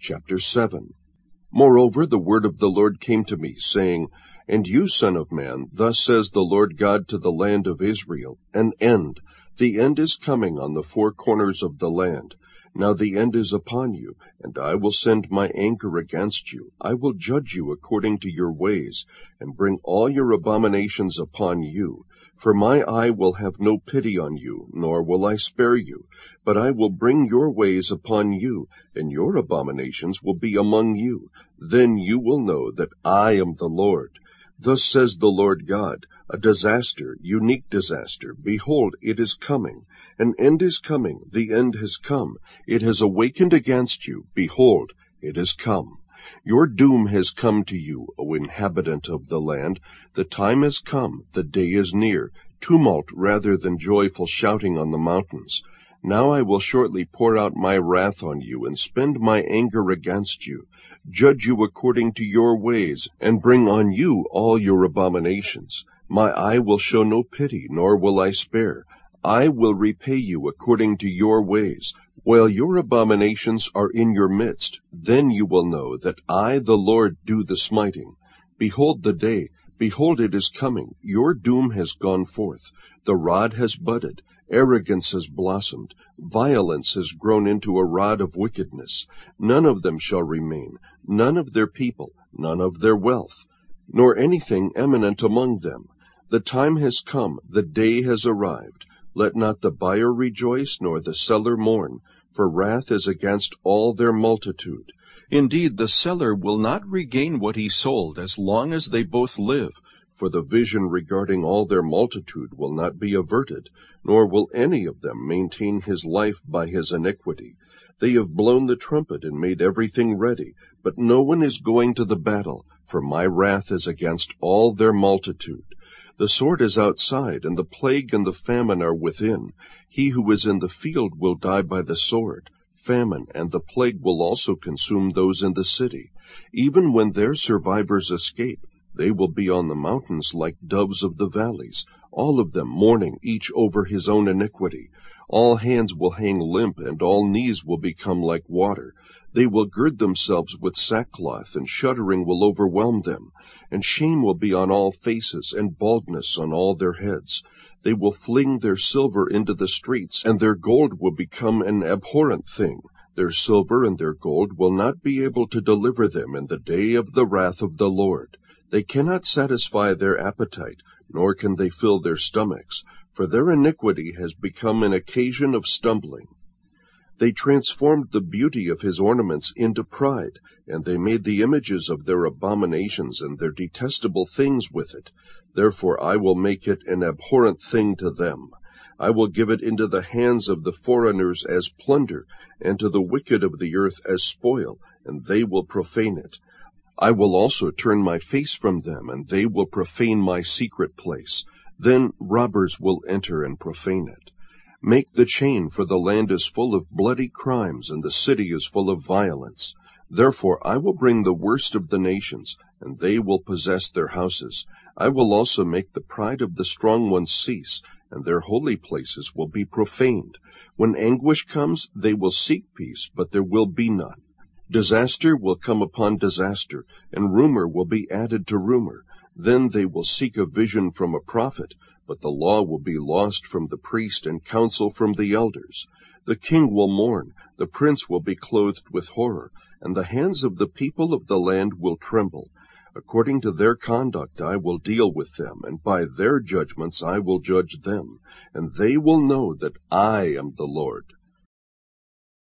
Chapter 7. Moreover, the word of the Lord came to me, saying, And you, son of man, thus says the Lord God to the land of Israel, An end. The end is coming on the four corners of the land. Now the end is upon you, and I will send my anger against you. I will judge you according to your ways, and bring all your abominations upon you. For my eye will have no pity on you, nor will I spare you. But I will bring your ways upon you, and your abominations will be among you. Then you will know that I am the Lord. Thus says the Lord God, a disaster, unique disaster. Behold, it is coming. An end is coming. The end has come. It has awakened against you. Behold, it has come. Your doom has come to you, O inhabitant of the land. The time has come. The day is near. Tumult rather than joyful shouting on the mountains. Now I will shortly pour out my wrath on you, and spend my anger against you, judge you according to your ways, and bring on you all your abominations. My eye will show no pity, nor will I spare. I will repay you according to your ways, while your abominations are in your midst. Then you will know that I, the Lord, do the smiting. Behold the day, behold it is coming. Your doom has gone forth. The rod has budded. Arrogance has blossomed. Violence has grown into a rod of wickedness. None of them shall remain, none of their people, none of their wealth, nor anything eminent among them. The time has come, the day has arrived. Let not the buyer rejoice, nor the seller mourn, for wrath is against all their multitude. Indeed, the seller will not regain what he sold as long as they both live, for the vision regarding all their multitude will not be averted, nor will any of them maintain his life by his iniquity. They have blown the trumpet and made everything ready, but no one is going to the battle, for my wrath is against all their multitude. The sword is outside, and the plague and the famine are within. He who is in the field will die by the sword. Famine and the plague will also consume those in the city. Even when their survivors escape, they will be on the mountains like doves of the valleys, all of them mourning each over his own iniquity. All hands will hang limp, and all knees will become like water. They will gird themselves with sackcloth, and shuddering will overwhelm them. And shame will be on all faces, and baldness on all their heads. They will fling their silver into the streets, and their gold will become an abhorrent thing. Their silver and their gold will not be able to deliver them in the day of the wrath of the Lord. They cannot satisfy their appetite, nor can they fill their stomachs, for their iniquity has become an occasion of stumbling. They transformed the beauty of his ornaments into pride, and they made the images of their abominations and their detestable things with it. Therefore I will make it an abhorrent thing to them. I will give it into the hands of the foreigners as plunder, and to the wicked of the earth as spoil, and they will profane it. I will also turn my face from them, and they will profane my secret place. Then robbers will enter and profane it. Make the chain, for the land is full of bloody crimes, and the city is full of violence. Therefore I will bring the worst of the nations, and they will possess their houses. I will also make the pride of the strong ones cease, and their holy places will be profaned. When anguish comes, they will seek peace, but there will be none. Disaster will come upon disaster, and rumor will be added to rumor. Then they will seek a vision from a prophet, but the law will be lost from the priest, and counsel from the elders. The king will mourn, the prince will be clothed with horror, and the hands of the people of the land will tremble. According to their conduct I will deal with them, and by their judgments I will judge them, and they will know that I am the Lord.